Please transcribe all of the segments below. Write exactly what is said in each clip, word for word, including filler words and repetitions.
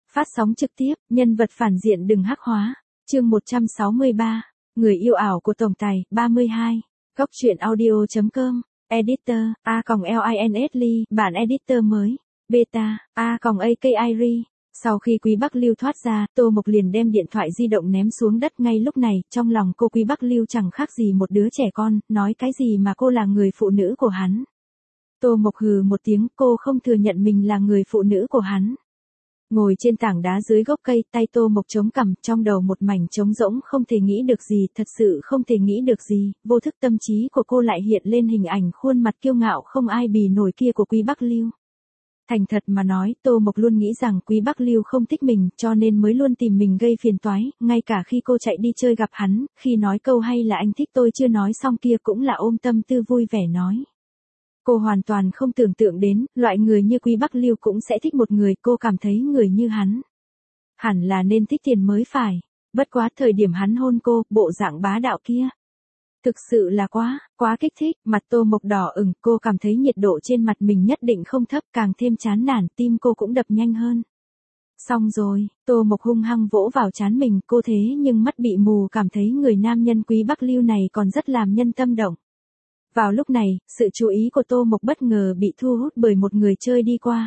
Phát sóng trực tiếp, nhân vật phản diện đừng hắc hóa. Chương một trăm sáu mươi ba. Người yêu ảo của tổng tài, ba mươi hai. Góc truyện audio chấm com. Editor, A còng Linsly, bản editor mới. Beta, A còng a ca i r i. Sau khi Quý Bắc Lưu thoát ra, Tô Mộc liền đem điện thoại di động ném xuống đất ngay lúc này, trong lòng cô Quý Bắc Lưu chẳng khác gì một đứa trẻ con, nói cái gì mà cô là người phụ nữ của hắn. Tô Mộc hừ một tiếng, cô không thừa nhận mình là người phụ nữ của hắn. Ngồi trên tảng đá dưới gốc cây, tay Tô Mộc chống cằm, trong đầu một mảnh trống rỗng, không thể nghĩ được gì, thật sự không thể nghĩ được gì, vô thức tâm trí của cô lại hiện lên hình ảnh khuôn mặt kiêu ngạo không ai bì nổi kia của Quý Bắc Lưu. Thành thật mà nói, Tô Mộc luôn nghĩ rằng Quý Bắc Lưu không thích mình, cho nên mới luôn tìm mình gây phiền toái, ngay cả khi cô chạy đi chơi gặp hắn, khi nói câu hay là anh thích tôi chưa nói xong kia cũng là ôm tâm tư vui vẻ nói. Cô hoàn toàn không tưởng tượng đến, loại người như Quý Bắc Lưu cũng sẽ thích một người, cô cảm thấy người như hắn hẳn là nên thích tiền mới phải. Bất quá thời điểm hắn hôn cô, bộ dạng bá đạo kia thực sự là quá, quá kích thích, mặt Tô Mộc đỏ ửng, cô cảm thấy nhiệt độ trên mặt mình nhất định không thấp, càng thêm chán nản, tim cô cũng đập nhanh hơn. Xong rồi, Tô Mộc hung hăng vỗ vào trán mình, cô thế nhưng mắt bị mù cảm thấy người nam nhân Quý Bắc Lưu này còn rất làm nhân tâm động. Vào lúc này, sự chú ý của Tô Mộc bất ngờ bị thu hút bởi một người chơi đi qua.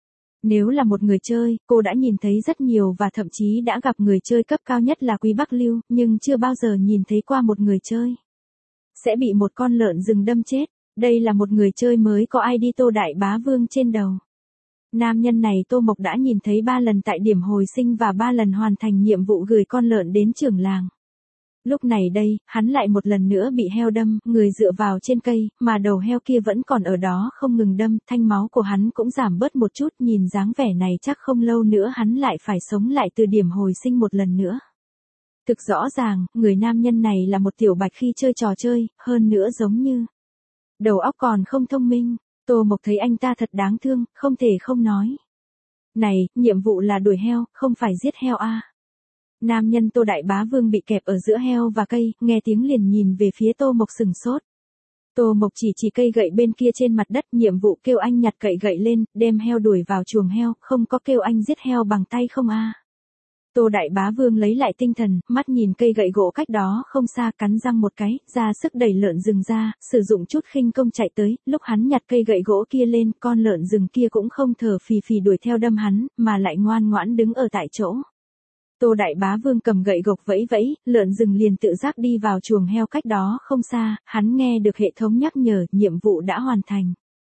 Nếu là một người chơi, cô đã nhìn thấy rất nhiều và thậm chí đã gặp người chơi cấp cao nhất là Quý Bắc Lưu, nhưng chưa bao giờ nhìn thấy qua một người chơi sẽ bị một con lợn rừng đâm chết. Đây là một người chơi mới có i đê Tô Đại Bá Vương trên đầu. Nam nhân này Tô Mộc đã nhìn thấy ba lần tại điểm hồi sinh và ba lần hoàn thành nhiệm vụ gửi con lợn đến trưởng làng. Lúc này đây, hắn lại một lần nữa bị heo đâm, người dựa vào trên cây, mà đầu heo kia vẫn còn ở đó không ngừng đâm, thanh máu của hắn cũng giảm bớt một chút, nhìn dáng vẻ này chắc không lâu nữa hắn lại phải sống lại từ điểm hồi sinh một lần nữa. Thực rõ ràng, người nam nhân này là một tiểu bạch khi chơi trò chơi, hơn nữa giống như đầu óc còn không thông minh. Tô Mộc thấy anh ta thật đáng thương, không thể không nói. Này, nhiệm vụ là đuổi heo, không phải giết heo à. Nam nhân Tô Đại Bá Vương bị kẹp ở giữa heo và cây, nghe tiếng liền nhìn về phía Tô Mộc sừng sốt. Tô Mộc chỉ chỉ cây gậy bên kia trên mặt đất, nhiệm vụ kêu anh nhặt cậy gậy lên, đem heo đuổi vào chuồng heo, không có kêu anh giết heo bằng tay không à. Tô Đại Bá Vương lấy lại tinh thần, mắt nhìn cây gậy gỗ cách đó không xa, cắn răng một cái, ra sức đẩy lợn rừng ra, sử dụng chút khinh công chạy tới, lúc hắn nhặt cây gậy gỗ kia lên, con lợn rừng kia cũng không thở phì phì đuổi theo đâm hắn, mà lại ngoan ngoãn đứng ở tại chỗ. Tô Đại Bá Vương cầm gậy gộc vẫy vẫy, lợn rừng liền tự giác đi vào chuồng heo cách đó không xa, hắn nghe được hệ thống nhắc nhở, nhiệm vụ đã hoàn thành.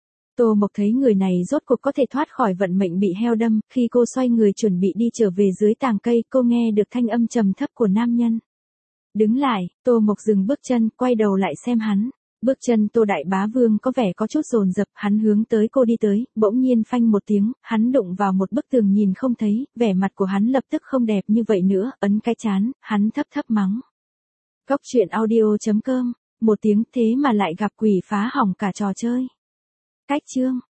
Tô Mộc thấy người này rốt cuộc có thể thoát khỏi vận mệnh bị heo đâm, khi cô xoay người chuẩn bị đi trở về dưới tàng cây, cô nghe được thanh âm trầm thấp của nam nhân. Đứng lại, Tô Mộc dừng bước chân, quay đầu lại xem hắn. Bước chân Tô Đại Bá Vương có vẻ có chút dồn dập, hắn hướng tới cô đi tới, bỗng nhiên phanh một tiếng, hắn đụng vào một bức tường nhìn không thấy, vẻ mặt của hắn lập tức không đẹp như vậy nữa, ấn cái trán, hắn thấp thấp mắng. Góc truyện audio chấm com, một tiếng thế mà lại gặp quỷ phá hỏng cả trò chơi. Cách chương